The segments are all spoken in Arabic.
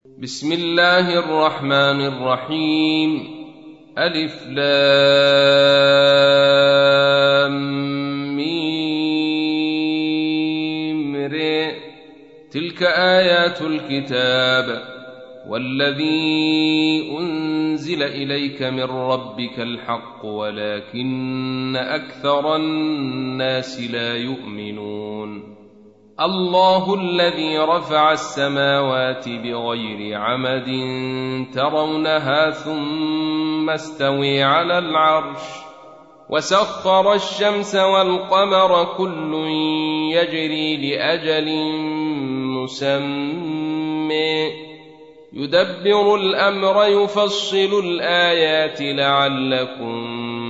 بسم الله الرحمن الرحيم. ألف لام ميم ر. تلك آيات الكتاب والذي أنزل إليك من ربك الحق ولكن أكثر الناس لا يؤمنون. الله الذي رفع السماوات بغير عمد ترونها ثم استوى على العرش وسخر الشمس والقمر كل يجري لأجل مسمى يدبر الأمر يفصل الآيات لعلكم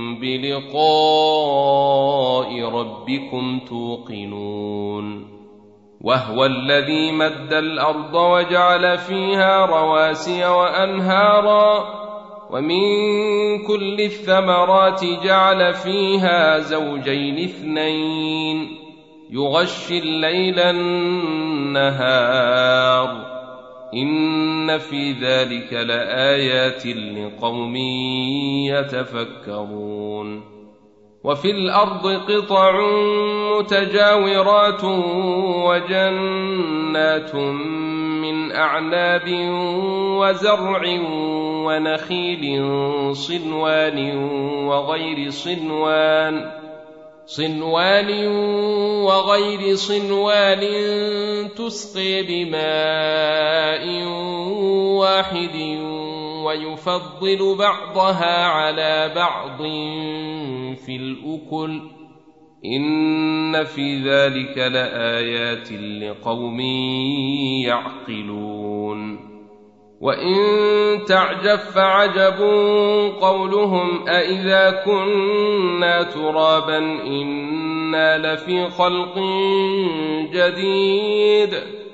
بلقاء ربكم توقنون. وهو الذي مد الأرض وجعل فيها رواسي وأنهارا ومن كل الثمرات جعل فيها زوجين اثنين يغشي الليل النهار إن في ذلك لآيات لقوم يتفكرون. وفي الأرض قطع متجاورات وجنات من أعناب وزرع ونخيل صنوان وغير صنوان تسقي بماء واحد ويفضل بعضها على بعض في الأكل إن في ذلك لآيات لقوم يعقلون. وإن تعجب فعجب قولهم أإذا كنا ترابا إنا لفي خلق جديد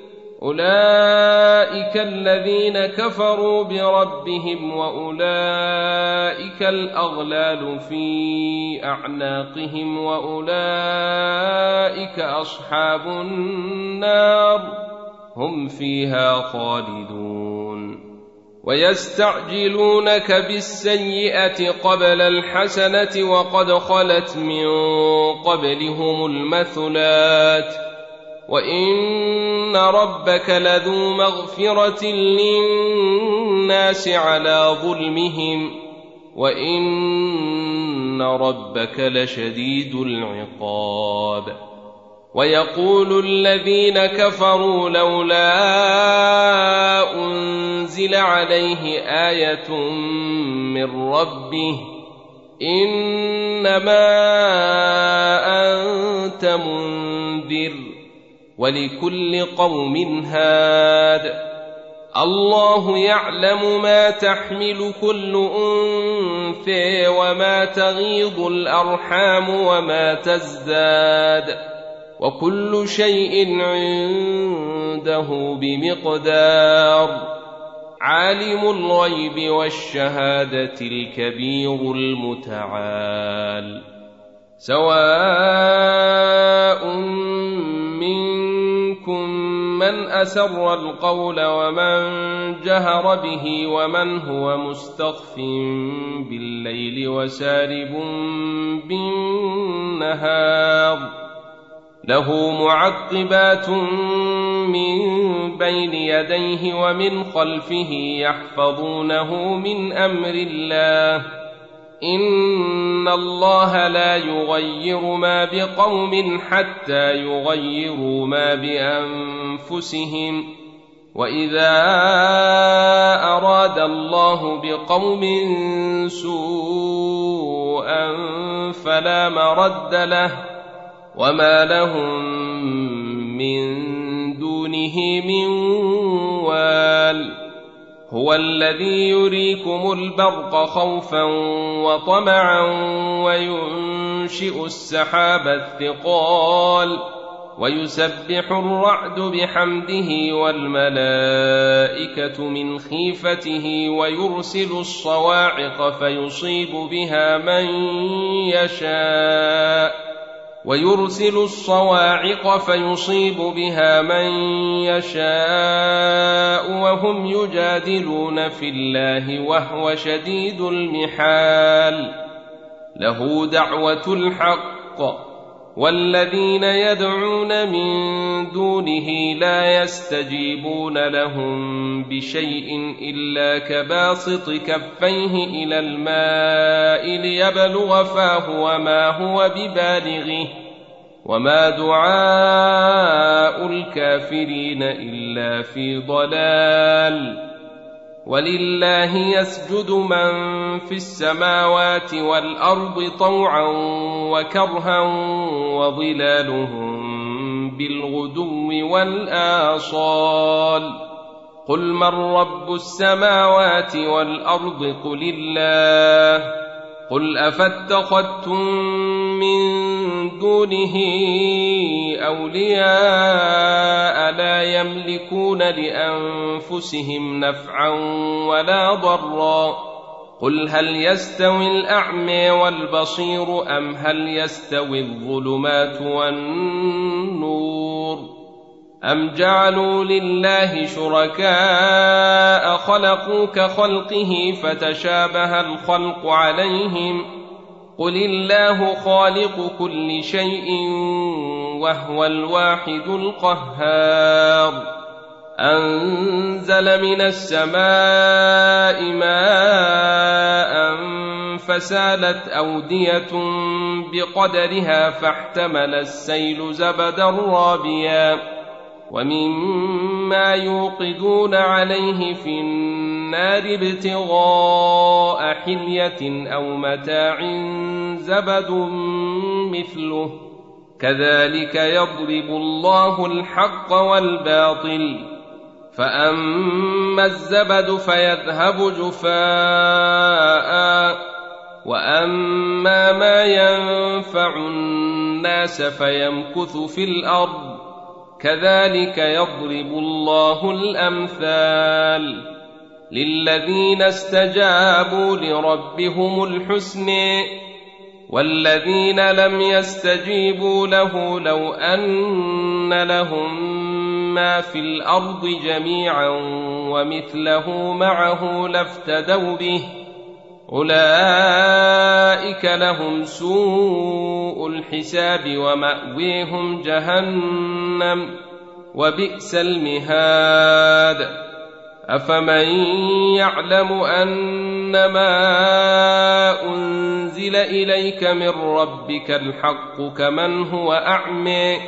أولئك الذين كفروا بربهم وأولئك الأغلال في أعناقهم وأولئك أصحاب النار هم فيها خالدون. ويستعجلونك بالسيئة قبل الحسنة وقد خلت من قبلهم المثلات وإن ربك لذو مغفرة للناس على ظلمهم وإن ربك لشديد العقاب. ويقول الذين كفروا لولا أنزل عليه آية من ربه إنما أنت منذر ولكل قوم هاد الله يعلم ما تحمل كل أنثى وما تغيض الأرحام وما تزداد وكل شيء عنده بمقدار. عالم الغيب والشهادة الكبير المتعال. سواء منكم من أسر القول ومن جهر به ومن هو مستخف بالليل وسارب بالنهار له معقبات من بين يديه ومن خلفه يحفظونه من أمر الله إن الله لا يغير ما بقوم حتى يغيروا ما بأنفسهم وإذا أراد الله بقوم سوءا فلا مرد له وما لهم من دونه من وال. هو الذي يريكم البرق خوفا وطمعا وينشئ السحاب الثقال ويسبح الرعد بحمده والملائكة من خيفته ويرسل الصواعق فيصيب بها من يشاء ويرسل الصواعق فيصيب بها من يشاء وهم يجادلون في الله وهو شديد المحال له دعوة الحق والذين يدعون من دونه لا يستجيبون لهم بشيء إلا كباسط كفيه إلى الماء ليبلغ فاه وما هو ببالغه وما دعاء الكافرين إلا في ضلال ولله يسجد من في السماوات والأرض طوعا وكرها وظلالهم بالغدو والآصال قل من رب السماوات والأرض قل الله قل أفاتخذتم من دونه أولياء لا يملكون لأنفسهم نفعا ولا ضرا قل هل يستوي الأعمى والبصير أم هل يستوي الظلمات والنور أم جعلوا لله شركاء خلقوا كخلقه فتشابه الخلق عليهم قل الله خالق كل شيء وهو الواحد القهار أنزل من السماء ماء فسالت أودية بقدرها فاحتمل السيل زبدا رابيا ومما يوقدون عليه في النار ابتغاء حلية أو متاع زبد مثله كذلك يضرب الله الحق والباطل فأما الزبد فيذهب جفاء وأما ما ينفع الناس فيمكث في الأرض كذلك يضرب الله الأمثال للذين استجابوا لربهم الحسنى والذين لم يستجيبوا له لو أن لهم ما في الأرض جميعا ومثله معه لافتدوا به أولئك لهم سوء الحساب ومأويهم جهنم وبئس المهاد أفمن يعلم أنما أنزل إليك من ربك الحق كمن هو أعمى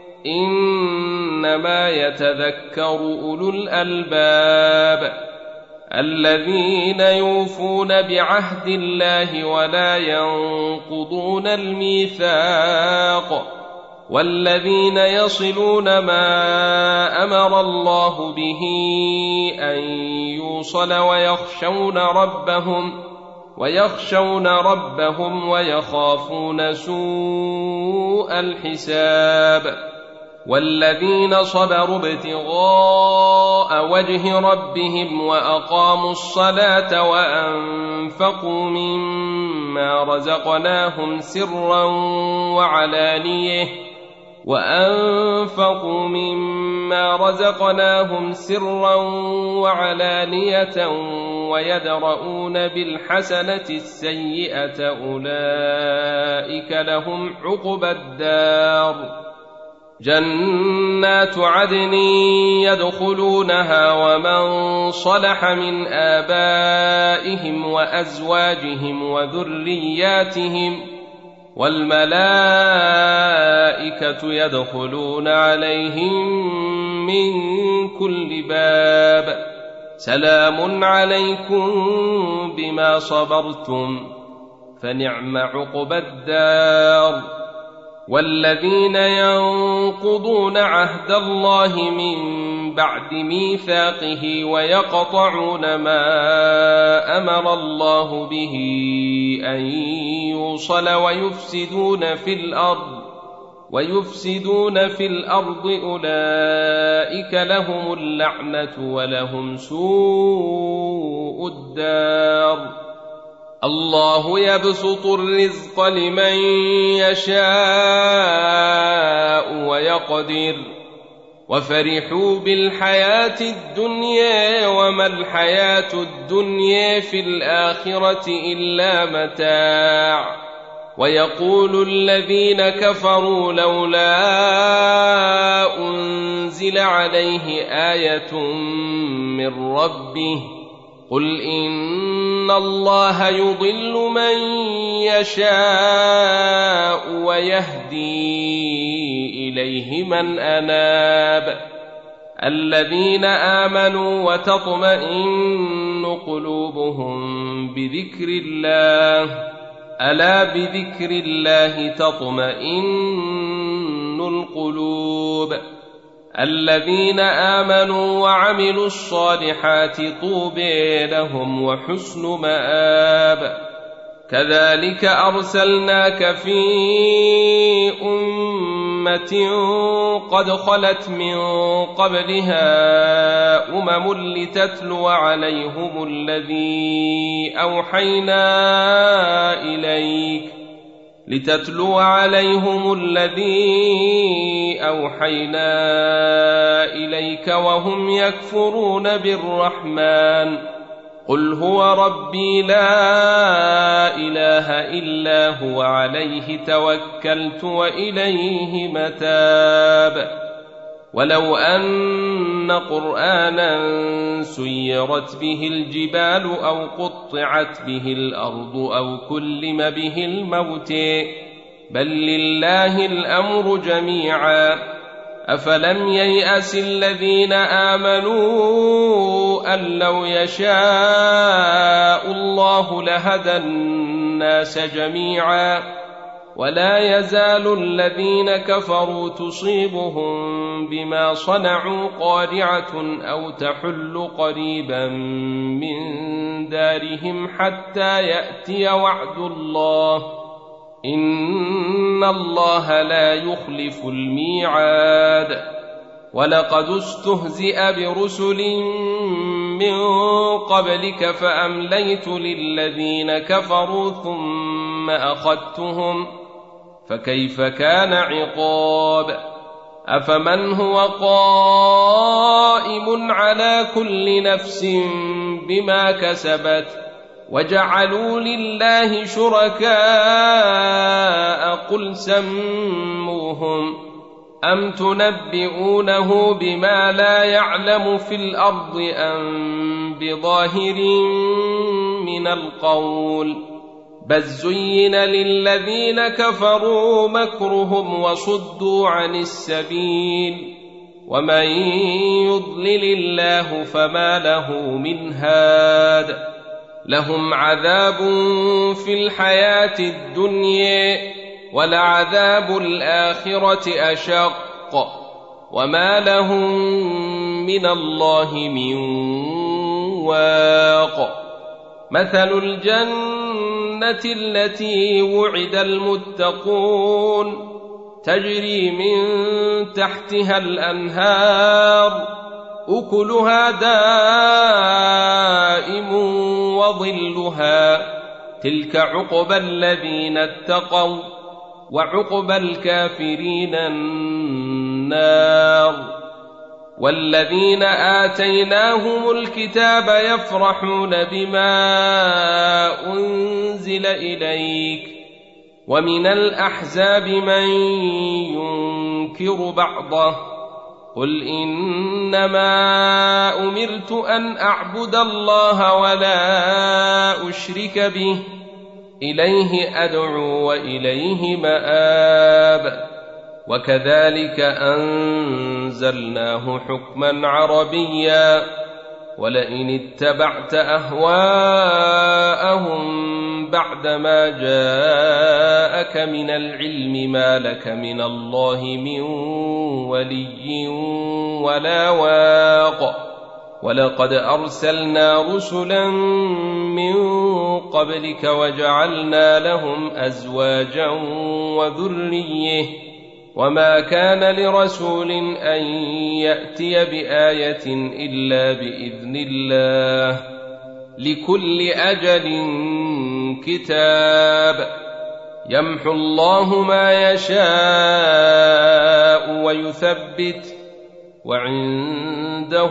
إنما يتذكر أولو الألباب الذين يوفون بعهد الله ولا ينقضون الميثاق والذين يصلون ما أمر الله به أن يوصل ويخشون ربهم ويخافون سوء الحساب والذين صبروا ابتغاء وجه ربهم وأقاموا الصلاة وأنفقوا مما رزقناهم سرا وعلانية ويدرؤون بالحسنة السيئة أولئك لهم عقبى الدار جنات عدن يدخلونها ومن صلح من آبائهم وأزواجهم وذرياتهم والملائكة يدخلون عليهم من كل باب سلام عليكم بما صبرتم فنعم عقبى الدار والذين ينقضون عهد الله من بعد ميثاقه ويقطعون ما أمر الله به أن يوصل ويفسدون في الأرض أولئك لهم اللعنة ولهم سوء الدار الله يبسط الرزق لمن يشاء ويقدر وفرحوا بالحياة الدنيا وما الحياة الدنيا في الآخرة إلا متاع ويقول الذين كفروا لولا أنزل عليه آية من ربه قل إن الله يضل من يشاء ويهدي إليه من أناب الذين آمنوا وتطمئن قلوبهم بذكر الله ألا بذكر الله تطمئن القلوب الذين آمنوا وعملوا الصالحات طوبى لهم وحسن مآب كذلك أرسلناك في أمة قد خلت من قبلها لتتلو عليهم الذي أوحينا إليك وهم يكفرون بالرحمن قل هو ربي لا إله إلا هو عليه توكلت وإليه متاب ولو أن قرآنا سيرت به الجبال أو قطعت به الأرض أو كلم به الموت بل لله الأمر جميعا أفلم ييأس الذين آمنوا أن لو يشاء الله لهدى الناس جميعا ولا يزال الذين كفروا تصيبهم بما صنعوا قارعة أو تحل قريبا من دارهم حتى يأتي وعد الله إن الله لا يخلف الميعاد ولقد استهزئ برسل من قبلك فأمليت للذين كفروا ثم أخذتهم فكيف كان عقاب أفمن هو قائم على كل نفس بما كسبت وجعلوا لله شركاء قل سموهم أم تنبئونه بما لا يعلم في الأرض أم بظاهر من القول بل زين للذين كفروا مكرهم وصدوا عن السبيل ومن يضلل الله فما له من هاد لهم عذاب في الحياة الدنيا ولعذاب الآخرة أشق وما لهم من الله من واق مثل الجنة التي وعد المتقون تجري من تحتها الأنهار أكلها دائم وظلها تلك عقبى الذين اتقوا وعقبى الكافرين النار والذين آتيناهم الكتاب يفرحون بما أنزل إليك ومن الأحزاب من ينكر بعضه قل إنما أمرت أن أعبد الله ولا أشرك به إليه أدعو وإليه مآب وكذلك أنزلناه حكما عربيا ولئن اتبعت أهواءهم بعدما جاءك من العلم ما لك من الله من ولي ولا واق ولقد أرسلنا رسلا من قبلك وجعلنا لهم أزواجا وذرية وما كان لرسول أن يأتي بآية إلا بإذن الله لكل أجل كتاب يمحو الله ما يشاء ويثبت وعنده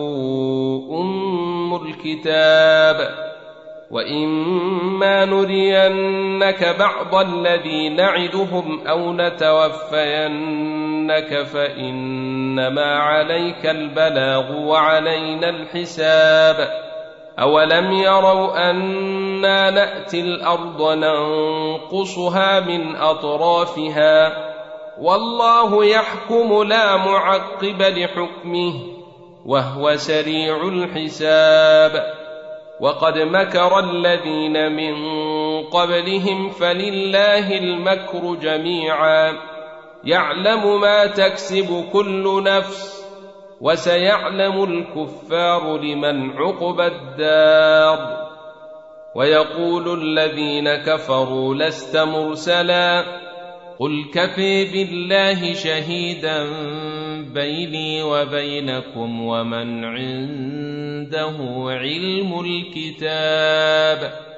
أم الكتاب وإما نرينك بعض الذي نعدهم أو نتوفينك فإنما عليك البلاغ وعلينا الحساب أولم يروا أنا نأتي الأرض ننقصها من أطرافها والله يحكم لا معقب لحكمه وهو سريع الحساب وقد مكر الذين من قبلهم فلله المكر جميعا يعلم ما تكسب كل نفس وسيعلم الكفار لمن عقبى الدار ويقول الذين كفروا لست مرسلا قل كفى بالله شهيدا بيني وبينكم ومن عنده علم الكتاب